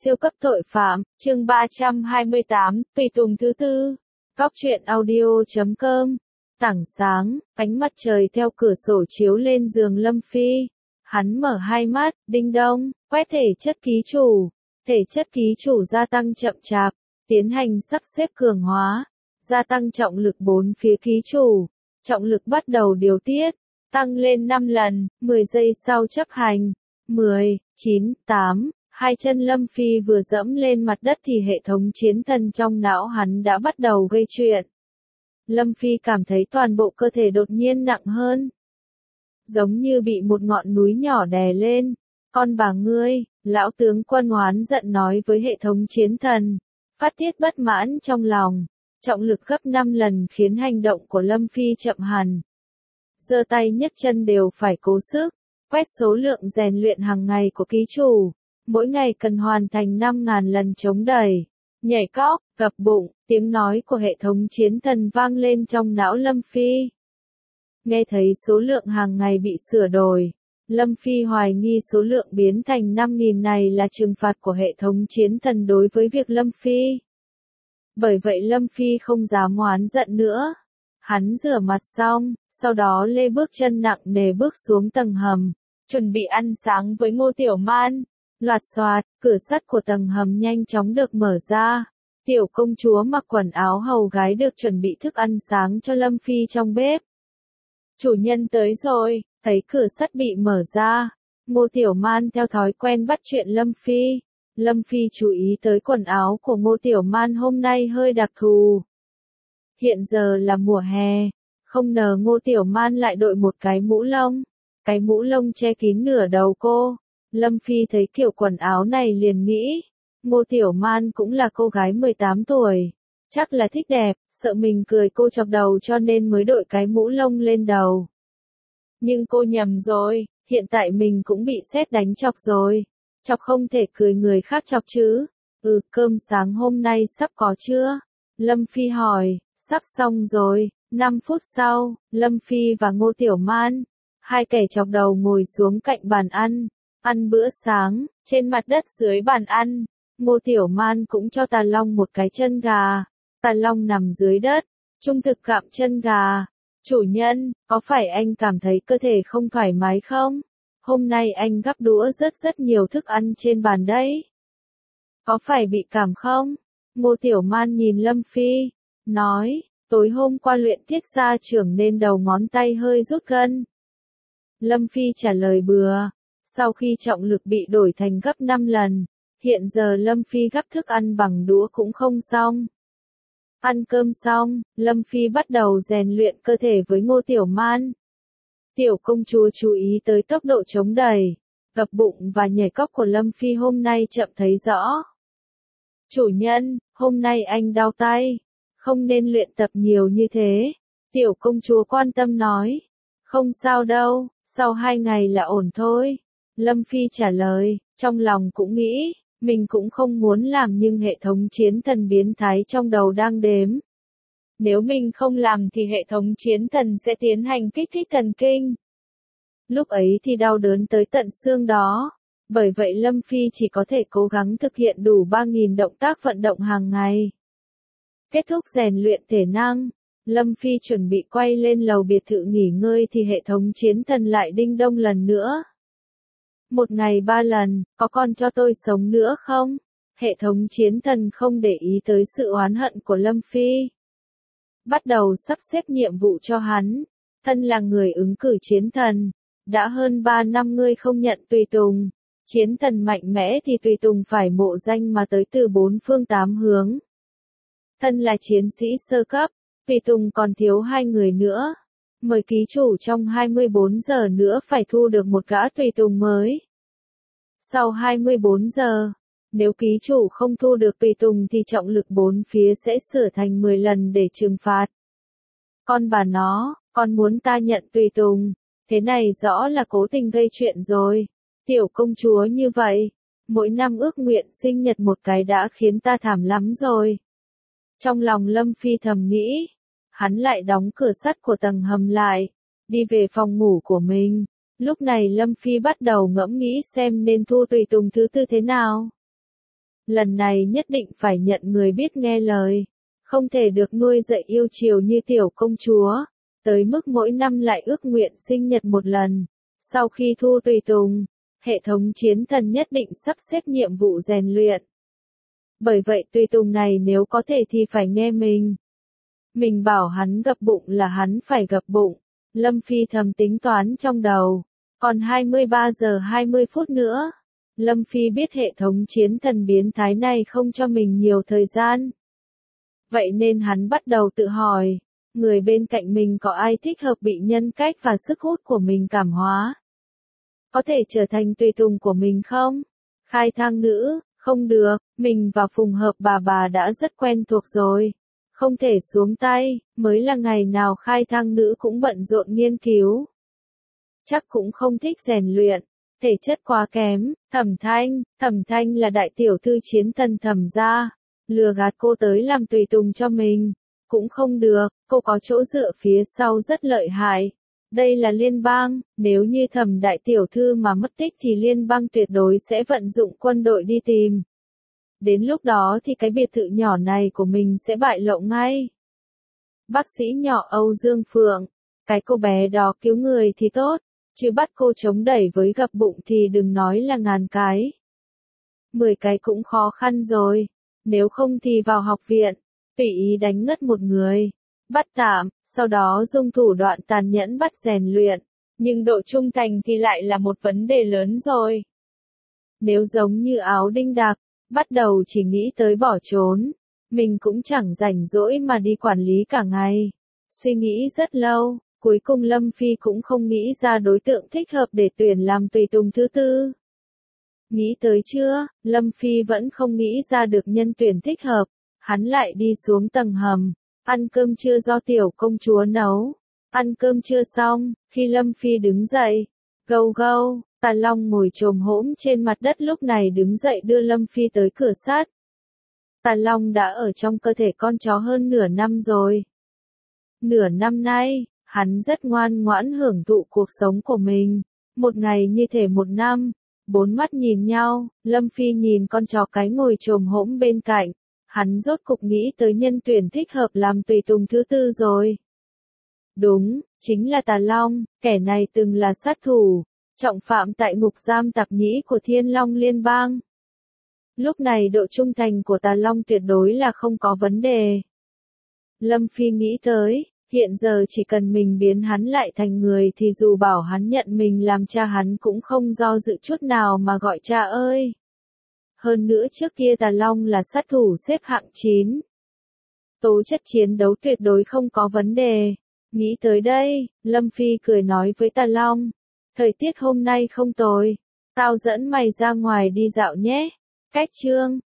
Siêu cấp tội phạm, chương 328, tùy tùng thứ tư. Góc truyện audio.com. Tảng sáng, ánh mặt trời theo cửa sổ chiếu lên giường Lâm Phi. Hắn mở hai mắt, đinh đông, quét thể chất ký chủ. Thể chất ký chủ gia tăng chậm chạp, tiến hành sắp xếp cường hóa. Gia tăng trọng lực 4 phía ký chủ. Trọng lực bắt đầu điều tiết, tăng lên 5 lần, 10 giây sau chấp hành. 10, 9, 8. Hai chân Lâm Phi vừa dẫm lên mặt đất thì hệ thống chiến thần trong não hắn đã bắt đầu gây chuyện. Lâm Phi cảm thấy toàn bộ cơ thể đột nhiên nặng hơn. Giống như bị một ngọn núi nhỏ đè lên. Con bà ngươi, lão tướng quân oán giận nói với hệ thống chiến thần. Phát tiết bất mãn trong lòng. Trọng lực gấp 5 lần khiến hành động của Lâm Phi chậm hẳn. Giơ tay nhấc chân đều phải cố sức. Quét số lượng rèn luyện hàng ngày của ký chủ. Mỗi ngày cần hoàn thành 5.000 lần chống đẩy, nhảy cóc, gập bụng, tiếng nói của hệ thống chiến thần vang lên trong não Lâm Phi. Nghe thấy số lượng hàng ngày bị sửa đổi, Lâm Phi hoài nghi số lượng biến thành 5.000 này là trừng phạt của hệ thống chiến thần đối với việc Lâm Phi. Bởi vậy Lâm Phi không dám oán giận nữa. Hắn rửa mặt xong, sau đó lê bước chân nặng nề bước xuống tầng hầm, chuẩn bị ăn sáng với Ngô Tiểu Man. Loạt xoạt, cửa sắt của tầng hầm nhanh chóng được mở ra. Tiểu công chúa mặc quần áo hầu gái được chuẩn bị thức ăn sáng cho Lâm Phi trong bếp. Chủ nhân tới rồi, thấy cửa sắt bị mở ra. Ngô Tiểu Man theo thói quen bắt chuyện Lâm Phi. Lâm Phi chú ý tới quần áo của Ngô Tiểu Man hôm nay hơi đặc thù. Hiện giờ là mùa hè, không ngờ Ngô Tiểu Man lại đội một cái mũ lông. Cái mũ lông che kín nửa đầu cô. Lâm Phi thấy kiểu quần áo này liền nghĩ, Ngô Tiểu Man cũng là cô gái 18 tuổi, chắc là thích đẹp, sợ mình cười cô chọc đầu cho nên mới đội cái mũ lông lên đầu. Nhưng cô nhầm rồi, hiện tại mình cũng bị sét đánh chọc rồi, chọc không thể cười người khác chọc chứ. Cơm sáng hôm nay sắp có chưa? Lâm Phi hỏi, sắp xong rồi. 5 phút sau, Lâm Phi và Ngô Tiểu Man, hai kẻ chọc đầu ngồi xuống cạnh bàn ăn. Ăn bữa sáng, trên mặt đất dưới bàn ăn, Ngô Tiểu Man cũng cho Tà Long một cái chân gà. Tà Long nằm dưới đất, trung thực gặm chân gà. Chủ nhân, có phải anh cảm thấy cơ thể không thoải mái không? Hôm nay anh gắp đũa rất nhiều thức ăn trên bàn đấy. Có phải bị cảm không? Ngô Tiểu Man nhìn Lâm Phi, nói, tối hôm qua luyện thiết gia trưởng nên đầu ngón tay hơi rút gân. Lâm Phi trả lời bừa. Sau khi trọng lực bị đổi thành gấp 5 lần, hiện giờ Lâm Phi gắp thức ăn bằng đũa cũng không xong. Ăn cơm xong, Lâm Phi bắt đầu rèn luyện cơ thể với Ngô Tiểu Man. Tiểu công chúa chú ý tới tốc độ chống đẩy, gập bụng và nhảy cóc của Lâm Phi hôm nay chậm thấy rõ. Chủ nhân, hôm nay anh đau tay, không nên luyện tập nhiều như thế. Tiểu công chúa quan tâm nói, không sao đâu, sau 2 ngày là ổn thôi. Lâm Phi trả lời, trong lòng cũng nghĩ, mình cũng không muốn làm nhưng hệ thống chiến thần biến thái trong đầu đang đếm. Nếu mình không làm thì hệ thống chiến thần sẽ tiến hành kích thích thần kinh. Lúc ấy thì đau đớn tới tận xương đó. Bởi vậy Lâm Phi chỉ có thể cố gắng thực hiện đủ 3.000 động tác vận động hàng ngày. Kết thúc rèn luyện thể năng, Lâm Phi chuẩn bị quay lên lầu biệt thự nghỉ ngơi thì hệ thống chiến thần lại đinh đông lần nữa. 1 ngày 3 lần, có còn cho tôi sống nữa không? Hệ thống chiến thần không để ý tới sự oán hận của Lâm Phi. Bắt đầu sắp xếp nhiệm vụ cho hắn. Thân là người ứng cử chiến thần. Đã hơn 3 năm ngươi không nhận tùy tùng. Chiến thần mạnh mẽ thì tùy tùng phải mộ danh mà tới từ 4 phương 8 hướng. Thân là chiến sĩ sơ cấp, tùy tùng còn thiếu 2 người nữa. Mời ký chủ trong 24 giờ nữa phải thu được một gã tùy tùng mới. Sau 24 giờ, nếu ký chủ không thu được tùy tùng thì trọng lực 4 phía sẽ sửa thành 10 lần để trừng phạt. Con bà nó, con muốn ta nhận tùy tùng, thế này rõ là cố tình gây chuyện rồi. Tiểu công chúa như vậy, mỗi năm ước nguyện sinh nhật một cái đã khiến ta thảm lắm rồi. Trong lòng Lâm Phi thầm nghĩ. Hắn lại đóng cửa sắt của tầng hầm lại, đi về phòng ngủ của mình. Lúc này Lâm Phi bắt đầu ngẫm nghĩ xem nên thu tùy tùng thứ tư thế nào. Lần này nhất định phải nhận người biết nghe lời. Không thể được nuôi dạy yêu chiều như tiểu công chúa. Tới mức mỗi năm lại ước nguyện sinh nhật một lần. Sau khi thu tùy tùng, hệ thống chiến thần nhất định sắp xếp nhiệm vụ rèn luyện. Bởi vậy tùy tùng này nếu có thể thì phải nghe mình. Mình bảo hắn gập bụng là hắn phải gập bụng. Lâm Phi thầm tính toán trong đầu. Còn 23 giờ 20 phút nữa. Lâm Phi biết hệ thống chiến thần biến thái này không cho mình nhiều thời gian. Vậy nên hắn bắt đầu tự hỏi. Người bên cạnh mình có ai thích hợp bị nhân cách và sức hút của mình cảm hóa? Có thể trở thành tùy tùng của mình không? Khai thang nữ, không được, mình và Phùng Hợp bà đã rất quen thuộc rồi. Không thể xuống tay, mới là ngày nào khai thang nữ cũng bận rộn nghiên cứu. Chắc cũng không thích rèn luyện, thể chất quá kém. Thẩm Thanh là đại tiểu thư chiến thần Thẩm gia. Lừa gạt cô tới làm tùy tùng cho mình. Cũng không được, cô có chỗ dựa phía sau rất lợi hại. Đây là liên bang, nếu như Thẩm đại tiểu thư mà mất tích thì liên bang tuyệt đối sẽ vận dụng quân đội đi tìm. Đến lúc đó thì cái biệt thự nhỏ này của mình sẽ bại lộ ngay. Bác sĩ nhỏ Âu Dương Phượng, cái cô bé đó cứu người thì tốt, chứ bắt cô chống đẩy với gập bụng thì đừng nói là ngàn cái. 10 cái cũng khó khăn rồi, nếu không thì vào học viện, tùy ý đánh ngất một người, bắt tạm, sau đó dùng thủ đoạn tàn nhẫn bắt rèn luyện, nhưng độ trung thành thì lại là một vấn đề lớn rồi. Nếu giống như Áo Đinh Đạc, bắt đầu chỉ nghĩ tới bỏ trốn, mình cũng chẳng rảnh rỗi mà đi quản lý cả ngày. Suy nghĩ rất lâu, cuối cùng Lâm Phi cũng không nghĩ ra đối tượng thích hợp để tuyển làm tùy tùng thứ tư. Nghĩ tới chưa, Lâm Phi vẫn không nghĩ ra được nhân tuyển thích hợp, hắn lại đi xuống tầng hầm, ăn cơm trưa do tiểu công chúa nấu. Ăn cơm trưa xong, khi Lâm Phi đứng dậy, gâu, Tà Long ngồi chồm hổm trên mặt đất lúc này đứng dậy đưa Lâm Phi tới cửa sắt. Tà Long đã ở trong cơ thể con chó hơn nửa năm rồi. Nửa năm nay, hắn rất ngoan ngoãn hưởng thụ cuộc sống của mình. Một ngày như thể một năm. Bốn mắt nhìn nhau, Lâm Phi nhìn con chó cái ngồi chồm hổm bên cạnh. Hắn rốt cục nghĩ tới nhân tuyển thích hợp làm tùy tùng thứ tư rồi. Đúng, chính là Tà Long, kẻ này từng là sát thủ, trọng phạm tại ngục giam tạp nhĩ của Thiên Long Liên bang. Lúc này độ trung thành của Tà Long tuyệt đối là không có vấn đề. Lâm Phi nghĩ tới, hiện giờ chỉ cần mình biến hắn lại thành người thì dù bảo hắn nhận mình làm cha hắn cũng không do dự chút nào mà gọi cha ơi. Hơn nữa trước kia Tà Long là sát thủ xếp hạng 9. Tố chất chiến đấu tuyệt đối không có vấn đề. Nghĩ tới đây, Lâm Phi cười nói với Tà Long. Thời tiết hôm nay không tồi. Tao dẫn mày ra ngoài đi dạo nhé. Cách chương.